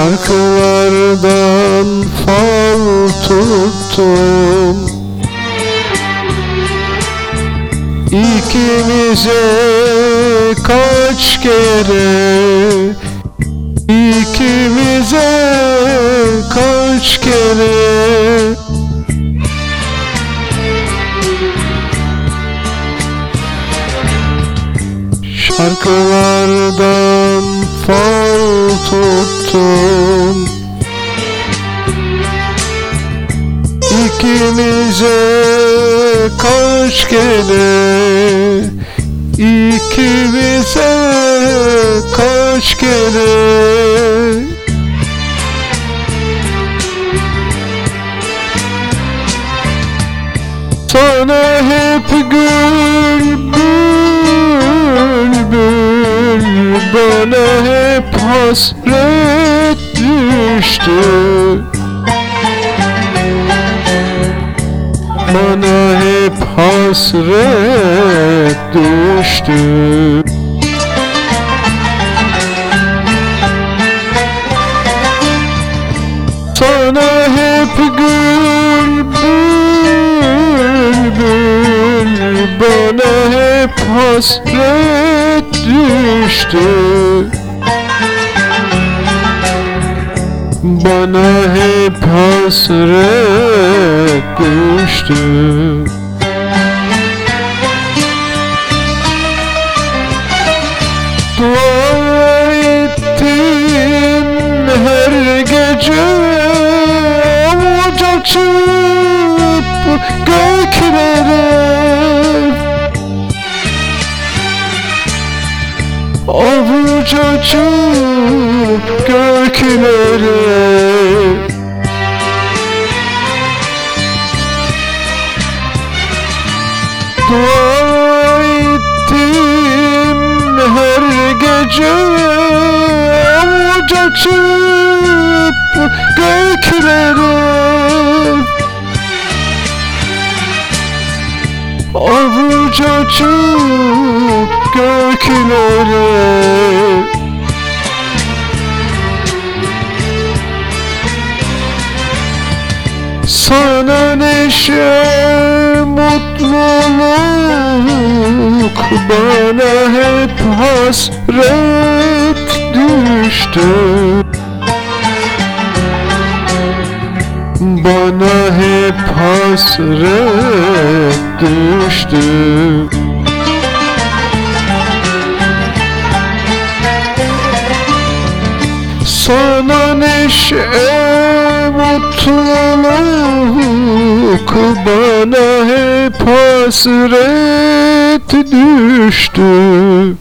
Şarkılardan fal tuttum, İkimize kaç kere, İkimize kaç kere. Şarkılardan fal tuttum, İkimize kaç kere, İkimize kaç kere. Sana hep gül bülbül, bana hep hasret düştü, bana hep hasret düştü. Sana hep gül bülbül, bana hep hasret düştü, bana hep hasret düştü. Dua ettim her gece, avuç açıp göklere, avuç açıp göklere. Dua ettim her gece, avuç açıp göklere, avuç açıp göklere. Sana neşe, mutluluk, bana hep hasret düştü, bana hep hasret düştü. Sana neşe, mutluluk, bana hep hasret düştü,